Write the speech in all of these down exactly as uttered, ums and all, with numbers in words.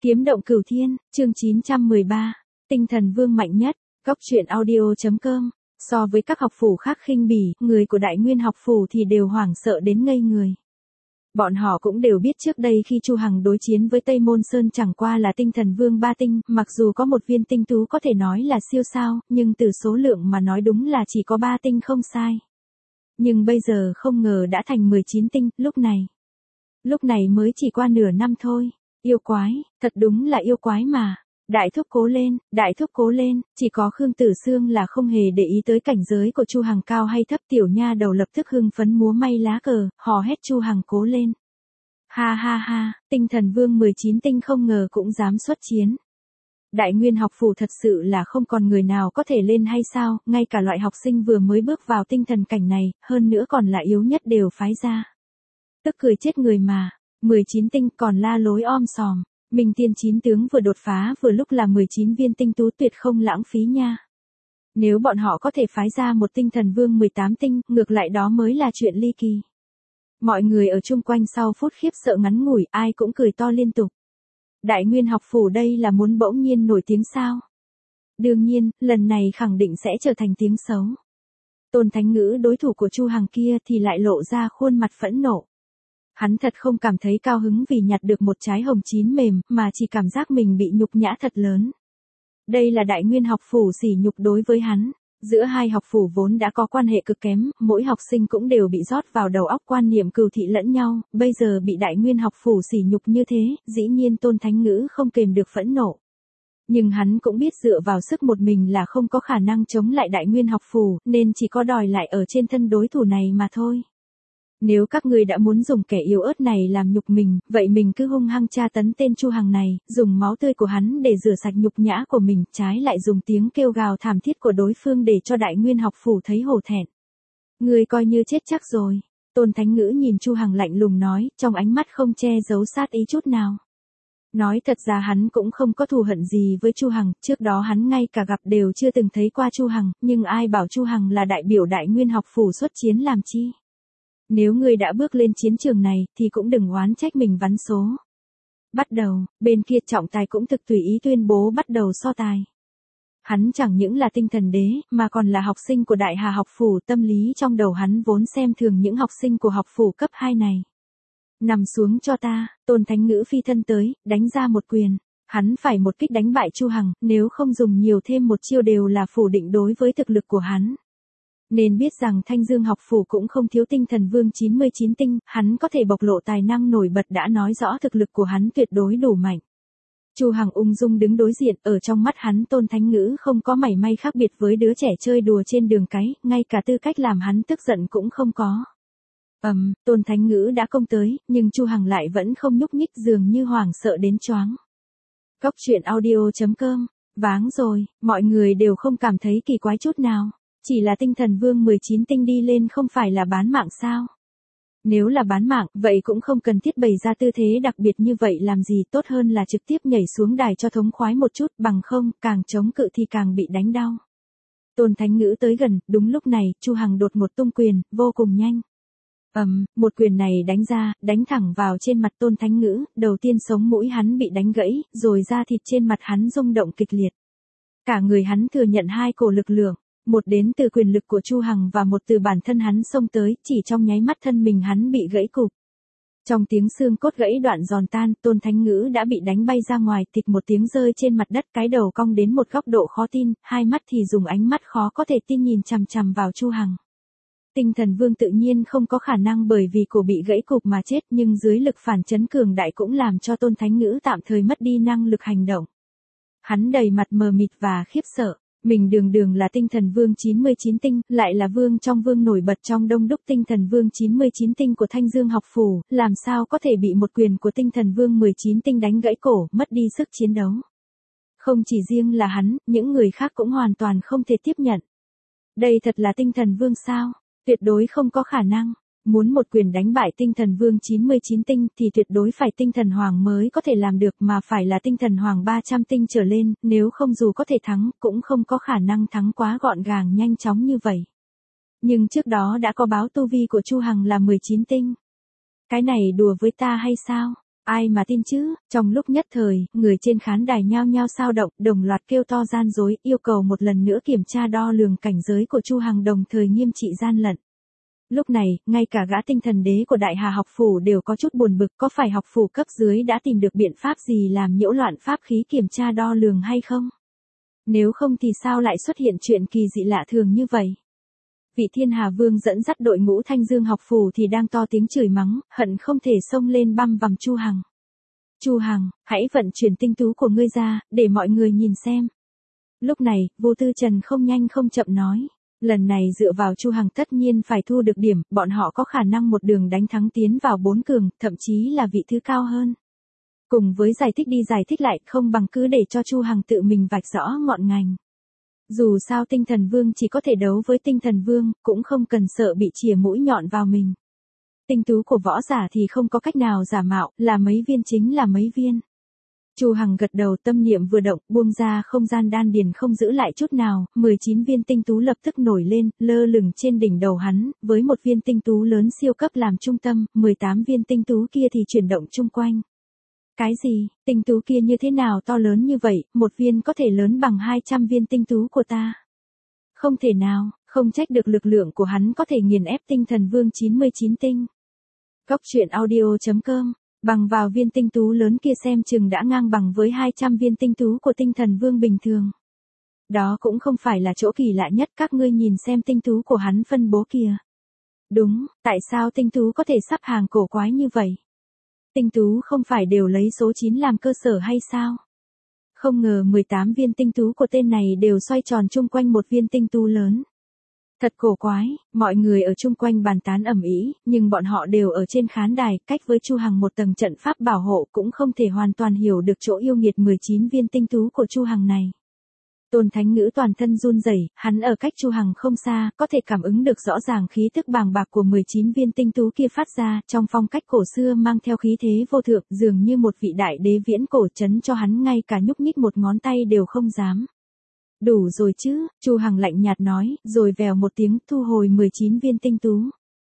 Kiếm động cửu thiên, chương chín trăm mười ba, tinh thần vương mạnh nhất, góc truyện audio.com, so với các học phủ khác khinh bỉ, người của Đại Nguyên học phủ thì đều hoảng sợ đến ngây người. Bọn họ cũng đều biết trước đây khi Chu Hằng đối chiến với Tây Môn Sơn chẳng qua là tinh thần vương ba tinh, mặc dù có một viên tinh tú có thể nói là siêu sao, nhưng từ số lượng mà nói đúng là chỉ có ba tinh không sai. Nhưng bây giờ không ngờ đã thành mười chín tinh, lúc này. Lúc này mới chỉ qua nửa năm thôi. Yêu quái, thật đúng là yêu quái mà. Đại thúc cố lên, đại thúc cố lên, chỉ có Khương Tử Sương là không hề để ý tới cảnh giới của Chu Hằng cao hay thấp, tiểu nha đầu lập tức hưng phấn múa may lá cờ, hò hét Chu Hằng cố lên. Ha ha ha, tinh thần vương mười chín tinh không ngờ cũng dám xuất chiến. Đại Nguyên học phủ thật sự là không còn người nào có thể lên hay sao, ngay cả loại học sinh vừa mới bước vào tinh thần cảnh này, hơn nữa còn là yếu nhất đều phái ra. Tức cười chết người mà. mười chín tinh còn la lối om sòm, Minh Tiên chín tướng vừa đột phá vừa lúc là mười chín viên tinh tú tuyệt không lãng phí nha. Nếu bọn họ có thể phái ra một tinh thần vương mười tám tinh, ngược lại đó mới là chuyện ly kỳ. Mọi người ở chung quanh sau phút khiếp sợ ngắn ngủi, ai cũng cười to liên tục. Đại Nguyên học phủ đây là muốn bỗng nhiên nổi tiếng sao? Đương nhiên, lần này khẳng định sẽ trở thành tiếng xấu. Tôn Thánh Ngữ đối thủ của Chu Hằng kia thì lại lộ ra khuôn mặt phẫn nộ. Hắn thật không cảm thấy cao hứng vì nhặt được một trái hồng chín mềm, mà chỉ cảm giác mình bị nhục nhã thật lớn. Đây là Đại Nguyên học phủ sỉ nhục đối với hắn. Giữa hai học phủ vốn đã có quan hệ cực kém, mỗi học sinh cũng đều bị rót vào đầu óc quan niệm cừu thị lẫn nhau, bây giờ bị Đại Nguyên học phủ sỉ nhục như thế, dĩ nhiên Tôn Thánh Ngữ không kềm được phẫn nộ. Nhưng hắn cũng biết dựa vào sức một mình là không có khả năng chống lại Đại Nguyên học phủ, nên chỉ có đòi lại ở trên thân đối thủ này mà thôi. Nếu các ngươi đã muốn dùng kẻ yếu ớt này làm nhục mình, vậy mình cứ hung hăng tra tấn tên Chu Hằng này, dùng máu tươi của hắn để rửa sạch nhục nhã của mình, trái lại dùng tiếng kêu gào thảm thiết của đối phương để cho Đại Nguyên học phủ thấy hổ thẹn. Ngươi coi như chết chắc rồi. Tôn Thánh Ngữ nhìn Chu Hằng lạnh lùng nói, trong ánh mắt không che giấu sát ý chút nào. Nói thật ra hắn cũng không có thù hận gì với Chu Hằng, trước đó hắn ngay cả gặp đều chưa từng thấy qua Chu Hằng, nhưng ai bảo Chu Hằng là đại biểu Đại Nguyên học phủ xuất chiến làm chi. Nếu ngươi đã bước lên chiến trường này, thì cũng đừng oán trách mình vắn số. Bắt đầu, bên kia trọng tài cũng thực tùy ý tuyên bố bắt đầu so tài. Hắn chẳng những là tinh thần đế, mà còn là học sinh của Đại Hà học phủ, tâm lý trong đầu hắn vốn xem thường những học sinh của học phủ cấp hai này. Nằm xuống cho ta, Tôn Thánh Ngữ phi thân tới, đánh ra một quyền. Hắn phải một kích đánh bại Chu Hằng, nếu không dùng nhiều thêm một chiêu đều là phủ định đối với thực lực của hắn. Nên biết rằng Thanh Dương học phủ cũng không thiếu tinh thần vương chín mươi chín tinh, hắn có thể bộc lộ tài năng nổi bật đã nói rõ thực lực của hắn tuyệt đối đủ mạnh. Chu Hằng ung dung đứng đối diện, ở trong mắt hắn Tôn Thánh Ngữ không có mảy may khác biệt với đứa trẻ chơi đùa trên đường cái, ngay cả tư cách làm hắn tức giận cũng không có. Ầm, um, Tôn Thánh Ngữ đã công tới, nhưng Chu Hằng lại vẫn không nhúc nhích, dường như hoảng sợ đến choáng. Góc truyện audio.com, váng rồi, mọi người đều không cảm thấy kỳ quái chút nào. Chỉ là tinh thần vương mười chín tinh đi lên không phải là bán mạng sao? Nếu là bán mạng, vậy cũng không cần thiết bày ra tư thế đặc biệt như vậy làm gì, tốt hơn là trực tiếp nhảy xuống đài cho thống khoái một chút, bằng không, càng chống cự thì càng bị đánh đau. Tôn Thánh Ngữ tới gần, đúng lúc này, Chu Hằng đột một tung quyền, vô cùng nhanh. Ầm, um, một quyền này đánh ra, đánh thẳng vào trên mặt Tôn Thánh Ngữ, đầu tiên sống mũi hắn bị đánh gãy, rồi da thịt trên mặt hắn rung động kịch liệt. Cả người hắn thừa nhận hai cổ lực lượng. Một đến từ quyền lực của Chu Hằng và một từ bản thân hắn xông tới, chỉ trong nháy mắt thân mình hắn bị gãy cụp. Trong tiếng xương cốt gãy đoạn giòn tan, Tôn Thánh Ngữ đã bị đánh bay ra ngoài, thịch một tiếng rơi trên mặt đất, cái đầu cong đến một góc độ khó tin, hai mắt thì dùng ánh mắt khó có thể tin nhìn chằm chằm vào Chu Hằng. Tinh thần vương tự nhiên không có khả năng bởi vì cổ bị gãy cụp mà chết, nhưng dưới lực phản chấn cường đại cũng làm cho Tôn Thánh Ngữ tạm thời mất đi năng lực hành động. Hắn đầy mặt mờ mịt và khiếp sợ. Mình đường đường là tinh thần vương chín mươi chín tinh, lại là vương trong vương nổi bật trong đông đúc tinh thần vương chín mươi chín tinh của Thanh Dương học phủ, làm sao có thể bị một quyền của tinh thần vương mười chín tinh đánh gãy cổ, mất đi sức chiến đấu. Không chỉ riêng là hắn, những người khác cũng hoàn toàn không thể tiếp nhận. Đây thật là tinh thần vương sao? Tuyệt đối không có khả năng. Muốn một quyền đánh bại tinh thần vương chín mươi chín tinh thì tuyệt đối phải tinh thần hoàng mới có thể làm được, mà phải là tinh thần hoàng ba trăm tinh trở lên, nếu không dù có thể thắng, cũng không có khả năng thắng quá gọn gàng nhanh chóng như vậy. Nhưng trước đó đã có báo tu vi của Chu Hằng là mười chín tinh. Cái này đùa với ta hay sao? Ai mà tin chứ, trong lúc nhất thời, người trên khán đài nhao nhao xao động, đồng loạt kêu to gian dối, yêu cầu một lần nữa kiểm tra đo lường cảnh giới của Chu Hằng đồng thời nghiêm trị gian lận. Lúc này, ngay cả gã tinh thần đế của Đại Hà học phủ đều có chút buồn bực, có phải học phủ cấp dưới đã tìm được biện pháp gì làm nhiễu loạn pháp khí kiểm tra đo lường hay không? Nếu không thì sao lại xuất hiện chuyện kỳ dị lạ thường như vậy? Vị Thiên Hà Vương dẫn dắt đội ngũ Thanh Dương học phủ thì đang to tiếng chửi mắng, hận không thể xông lên băm vằm Chu Hằng. Chu Hằng, hãy vận chuyển tinh tú của ngươi ra, để mọi người nhìn xem. Lúc này, Vô Tư Trần không nhanh không chậm nói. Lần này dựa vào Chu Hằng tất nhiên phải thu được điểm, bọn họ có khả năng một đường đánh thắng tiến vào bốn cường, thậm chí là vị thứ cao hơn. Cùng với giải thích đi giải thích lại, không bằng cứ để cho Chu Hằng tự mình vạch rõ ngọn ngành. Dù sao tinh thần vương chỉ có thể đấu với tinh thần vương, cũng không cần sợ bị chìa mũi nhọn vào mình. Tinh tú của võ giả thì không có cách nào giả mạo, là mấy viên chính là mấy viên. Chu Hằng gật đầu, tâm niệm vừa động, buông ra không gian đan điền không giữ lại chút nào, mười chín viên tinh tú lập tức nổi lên, lơ lửng trên đỉnh đầu hắn, với một viên tinh tú lớn siêu cấp làm trung tâm, mười tám viên tinh tú kia thì chuyển động chung quanh. Cái gì, tinh tú kia như thế nào to lớn như vậy, một viên có thể lớn bằng hai trăm viên tinh tú của ta. Không thể nào, không trách được lực lượng của hắn có thể nghiền ép tinh thần vương chín mươi chín tinh. Góc truyện audio chấm com, bằng vào viên tinh tú lớn kia xem chừng đã ngang bằng với hai trăm viên tinh tú của tinh thần vương bình thường. Đó cũng không phải là chỗ kỳ lạ nhất, các ngươi nhìn xem tinh tú của hắn phân bố kìa. Đúng, tại sao tinh tú có thể sắp hàng cổ quái như vậy? Tinh tú không phải đều lấy số chín làm cơ sở hay sao? Không ngờ mười tám viên tinh tú của tên này đều xoay tròn chung quanh một viên tinh tú lớn. Thật cổ quái, mọi người ở chung quanh bàn tán ầm ĩ, nhưng bọn họ đều ở trên khán đài, cách với Chu Hằng một tầng trận pháp bảo hộ cũng không thể hoàn toàn hiểu được chỗ yêu nghiệt mười chín viên tinh tú của Chu Hằng này. Tôn Thánh Ngữ toàn thân run rẩy, hắn ở cách Chu Hằng không xa, có thể cảm ứng được rõ ràng khí tức bàng bạc của mười chín viên tinh tú kia phát ra, trong phong cách cổ xưa mang theo khí thế vô thượng, dường như một vị đại đế viễn cổ chấn cho hắn ngay cả nhúc nhích một ngón tay đều không dám. Đủ rồi chứ, Chu Hằng lạnh nhạt nói, rồi vèo một tiếng thu hồi mười chín viên tinh tú.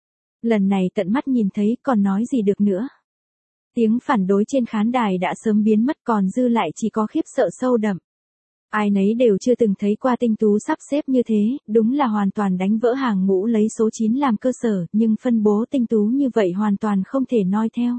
Lần này tận mắt nhìn thấy còn nói gì được nữa. Tiếng phản đối trên khán đài đã sớm biến mất, còn dư lại chỉ có khiếp sợ sâu đậm. Ai nấy đều chưa từng thấy qua tinh tú sắp xếp như thế, đúng là hoàn toàn đánh vỡ hàng ngũ lấy số chín làm cơ sở, nhưng phân bố tinh tú như vậy hoàn toàn không thể noi theo.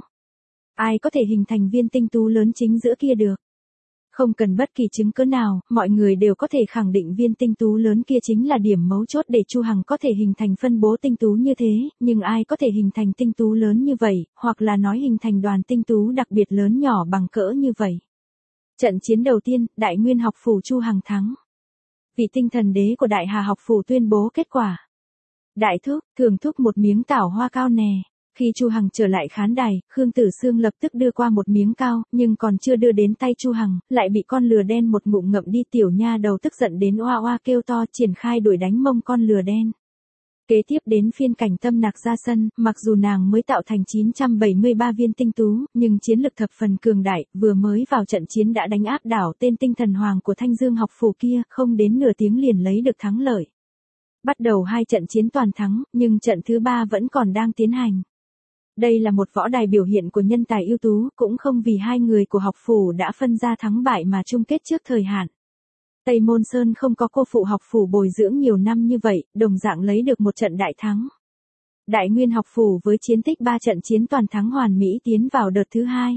Ai có thể hình thành viên tinh tú lớn chính giữa kia được? Không cần bất kỳ chứng cứ nào, mọi người đều có thể khẳng định viên tinh tú lớn kia chính là điểm mấu chốt để Chu Hằng có thể hình thành phân bố tinh tú như thế, nhưng ai có thể hình thành tinh tú lớn như vậy, hoặc là nói hình thành đoàn tinh tú đặc biệt lớn nhỏ bằng cỡ như vậy. Trận chiến đầu tiên, Đại Nguyên học phủ Chu Hằng thắng. Vị tinh thần đế của Đại Hà học phủ tuyên bố kết quả. Đại thúc, thường thúc một miếng tảo hoa cao nè. Khi Chu Hằng trở lại khán đài, Khương Tử Sương lập tức đưa qua một miếng cao, nhưng còn chưa đưa đến tay Chu Hằng, lại bị con lừa đen một ngụm ngậm đi. Tiểu nha đầu tức giận đến oa oa kêu to, triển khai đuổi đánh mông con lừa đen. Kế tiếp đến phiên Cảnh Tâm Nặc ra sân, mặc dù nàng mới tạo thành chín trăm bảy mươi ba viên tinh tú, nhưng chiến lực thập phần cường đại, vừa mới vào trận chiến đã đánh áp đảo tên tinh thần hoàng của Thanh Dương học phủ kia, không đến nửa tiếng liền lấy được thắng lợi. Bắt đầu hai trận chiến toàn thắng, nhưng trận thứ ba vẫn còn đang tiến hành. Đây là một võ đài biểu hiện của nhân tài ưu tú, cũng không vì hai người của học phủ đã phân ra thắng bại mà chung kết trước thời hạn. Tây Môn Sơn không có cô phụ học phủ bồi dưỡng nhiều năm như vậy, đồng dạng lấy được một trận đại thắng. Đại Nguyên học phủ với chiến tích ba trận chiến toàn thắng hoàn mỹ tiến vào đợt thứ hai.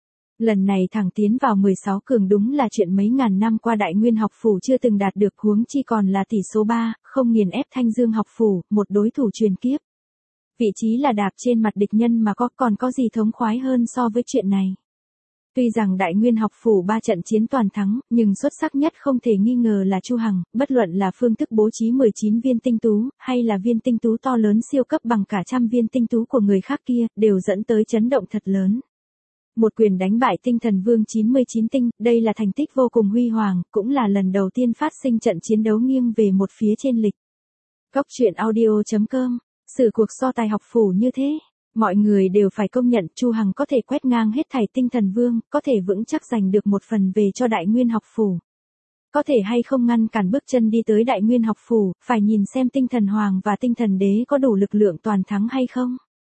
Lần này thẳng tiến vào mười sáu cường đúng là chuyện mấy ngàn năm qua Đại Nguyên học phủ chưa từng đạt được, huống chi còn là tỷ số ba, không nghiền ép Thanh Dương học phủ, một đối thủ truyền kiếp. Vị trí là đạp trên mặt địch nhân mà có còn có gì thống khoái hơn so với chuyện này. Tuy rằng Đại Nguyên học phủ ba trận chiến toàn thắng, nhưng xuất sắc nhất không thể nghi ngờ là Chu Hằng, bất luận là phương thức bố trí mười chín viên tinh tú, hay là viên tinh tú to lớn siêu cấp bằng cả trăm viên tinh tú của người khác kia, đều dẫn tới chấn động thật lớn. Một quyền đánh bại tinh thần vương chín mươi chín tinh, đây là thành tích vô cùng huy hoàng, cũng là lần đầu tiên phát sinh trận chiến đấu nghiêng về một phía trên lịch. Góc truyện audio chấm com, sự cuộc so tài học phủ như thế. Mọi người đều phải công nhận Chu Hằng có thể quét ngang hết thảy tinh thần vương, có thể vững chắc giành được một phần về cho Đại Nguyên học phủ. Có thể hay không ngăn cản bước chân đi tới Đại Nguyên học phủ, phải nhìn xem tinh thần hoàng và tinh thần đế có đủ lực lượng toàn thắng hay không.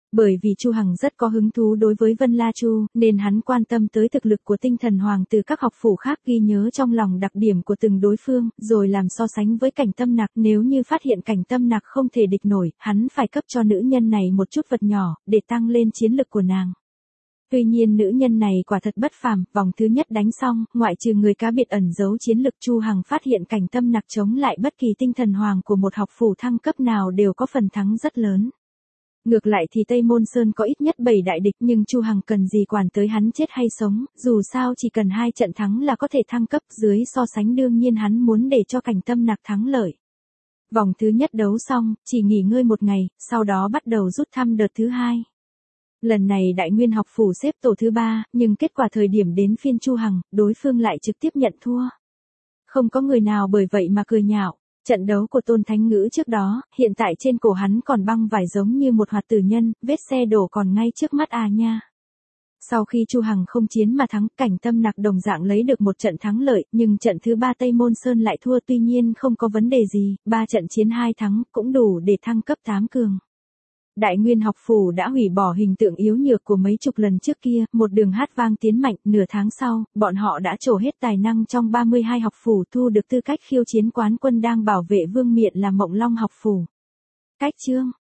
Bởi vì Chu Hằng rất có hứng thú đối với Vân La Chu, nên hắn quan tâm tới thực lực của tinh thần hoàng từ các học phủ khác, ghi nhớ trong lòng đặc điểm của từng đối phương, rồi làm so sánh với Cảnh Tâm Nặc. Nếu như phát hiện Cảnh Tâm Nặc không thể địch nổi, hắn phải cấp cho nữ nhân này một chút vật nhỏ, để tăng lên chiến lực của nàng. Tuy nhiên nữ nhân này quả thật bất phàm, vòng thứ nhất đánh xong, ngoại trừ người cá biệt ẩn giấu chiến lực, Chu Hằng phát hiện Cảnh Tâm Nặc chống lại bất kỳ tinh thần hoàng của một học phủ thăng cấp nào đều có phần thắng rất lớn. Ngược lại thì Tây Môn Sơn có ít nhất bảy đại địch, nhưng Chu Hằng cần gì quản tới hắn chết hay sống, dù sao chỉ cần hai trận thắng là có thể thăng cấp. Dưới so sánh đương nhiên hắn muốn để cho Cảnh Tâm Nặc thắng lợi. Vòng thứ nhất đấu xong, chỉ nghỉ ngơi một ngày, sau đó bắt đầu rút thăm đợt thứ hai. Lần này Đại Nguyên học phủ xếp tổ thứ ba, nhưng kết quả thời điểm đến phiên Chu Hằng, đối phương lại trực tiếp nhận thua. Không có người nào bởi vậy mà cười nhạo. Trận đấu của Tôn Thánh Ngữ trước đó, hiện tại trên cổ hắn còn băng vải giống như một hoạt tử nhân, vết xe đổ còn ngay trước mắt à nha. Sau khi Chu Hằng không chiến mà thắng, Cảnh Tâm Nặc đồng dạng lấy được một trận thắng lợi, nhưng trận thứ ba Tây Môn Sơn lại thua. Tuy nhiên không có vấn đề gì, ba trận chiến hai thắng cũng đủ để thăng cấp tám cường. Đại Nguyên học phủ đã hủy bỏ hình tượng yếu nhược của mấy chục lần trước kia, một đường hát vang tiến mạnh. Nửa tháng sau, bọn họ đã trổ hết tài năng trong ba mươi hai học phủ, thu được tư cách khiêu chiến quán quân đang bảo vệ vương miện là Mộng Long học phủ. Cách chương